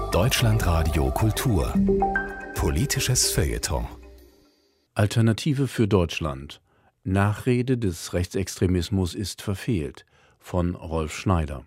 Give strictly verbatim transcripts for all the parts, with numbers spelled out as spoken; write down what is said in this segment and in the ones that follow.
Deutschlandradio Kultur. Politisches Feuilleton. Alternative für Deutschland. Nachrede des Rechtsextremismus ist verfehlt. Von Rolf Schneider.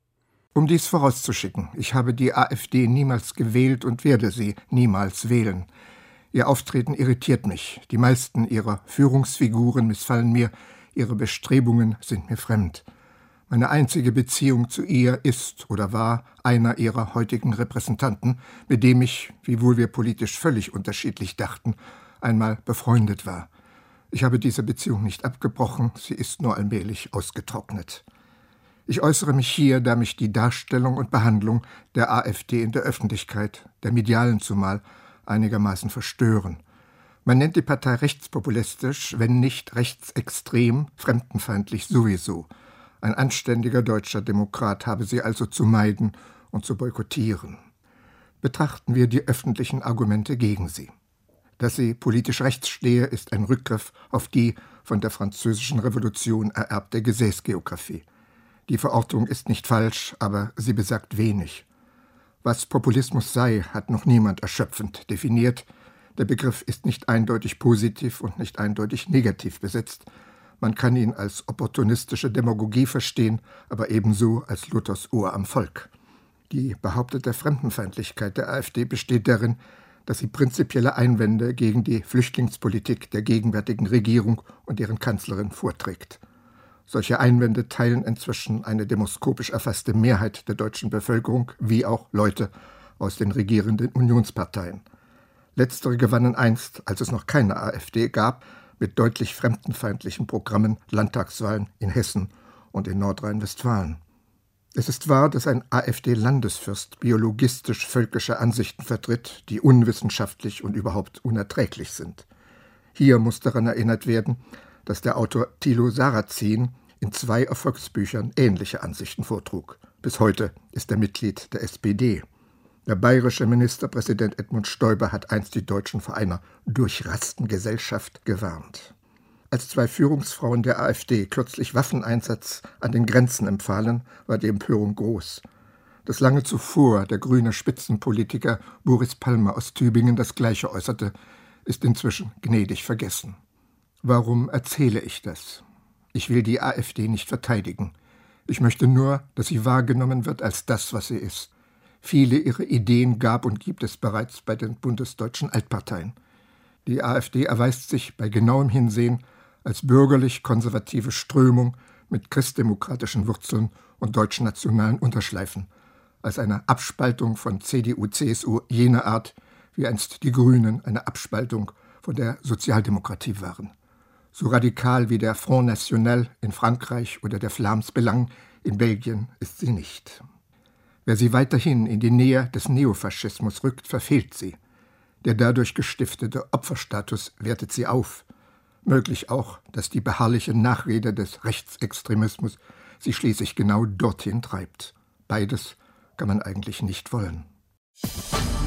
Um dies vorauszuschicken, ich habe die AfD niemals gewählt und werde sie niemals wählen. Ihr Auftreten irritiert mich. Die meisten ihrer Führungsfiguren missfallen mir, ihre Bestrebungen sind mir fremd. Meine einzige Beziehung zu ihr ist oder war einer ihrer heutigen Repräsentanten, mit dem ich, wiewohl wir politisch völlig unterschiedlich dachten, einmal befreundet war. Ich habe diese Beziehung nicht abgebrochen, sie ist nur allmählich ausgetrocknet. Ich äußere mich hier, da mich die Darstellung und Behandlung der AfD in der Öffentlichkeit, der medialen zumal, einigermaßen verstören. Man nennt die Partei rechtspopulistisch, wenn nicht rechtsextrem, fremdenfeindlich sowieso. Ein anständiger deutscher Demokrat habe sie also zu meiden und zu boykottieren. Betrachten wir die öffentlichen Argumente gegen sie. Dass sie politisch rechts stehe, ist ein Rückgriff auf die von der Französischen Revolution ererbte Gesäßgeographie. Die Verortung ist nicht falsch, aber sie besagt wenig. Was Populismus sei, hat noch niemand erschöpfend definiert. Der Begriff ist nicht eindeutig positiv und nicht eindeutig negativ besetzt. Man kann ihn als opportunistische Demagogie verstehen, aber ebenso als Luthers Ohr am Volk. Die behauptete Fremdenfeindlichkeit der AfD besteht darin, dass sie prinzipielle Einwände gegen die Flüchtlingspolitik der gegenwärtigen Regierung und deren Kanzlerin vorträgt. Solche Einwände teilen inzwischen eine demoskopisch erfasste Mehrheit der deutschen Bevölkerung, wie auch Leute aus den regierenden Unionsparteien. Letztere gewannen einst, als es noch keine AfD gab, mit deutlich fremdenfeindlichen Programmen Landtagswahlen in Hessen und in Nordrhein-Westfalen. Es ist wahr, dass ein AfD-Landesfürst biologistisch-völkische Ansichten vertritt, die unwissenschaftlich und überhaupt unerträglich sind. Hier muss daran erinnert werden, dass der Autor Thilo Sarrazin in zwei Erfolgsbüchern ähnliche Ansichten vortrug. Bis heute ist er Mitglied der S P D. Der bayerische Ministerpräsident Edmund Stoiber hat einst die Deutschen vor einer durchrasten Gesellschaft gewarnt. Als zwei Führungsfrauen der AfD kürzlich Waffeneinsatz an den Grenzen empfahlen, war die Empörung groß. Dass lange zuvor der grüne Spitzenpolitiker Boris Palmer aus Tübingen das Gleiche äußerte, ist inzwischen gnädig vergessen. Warum erzähle ich das? Ich will die AfD nicht verteidigen. Ich möchte nur, dass sie wahrgenommen wird als das, was sie ist. Viele ihrer Ideen gab und gibt es bereits bei den bundesdeutschen Altparteien. Die AfD erweist sich bei genauem Hinsehen als bürgerlich-konservative Strömung mit christdemokratischen Wurzeln und deutschnationalen Unterschleifen, als eine Abspaltung von C D U C S U jener Art, wie einst die Grünen eine Abspaltung von der Sozialdemokratie waren. So radikal wie der Front National in Frankreich oder der Vlaams Belang in Belgien ist sie nicht. Wer sie weiterhin in die Nähe des Neofaschismus rückt, verfehlt sie. Der dadurch gestiftete Opferstatus wertet sie auf. Möglich auch, dass die beharrliche Nachrede des Rechtsextremismus sie schließlich genau dorthin treibt. Beides kann man eigentlich nicht wollen.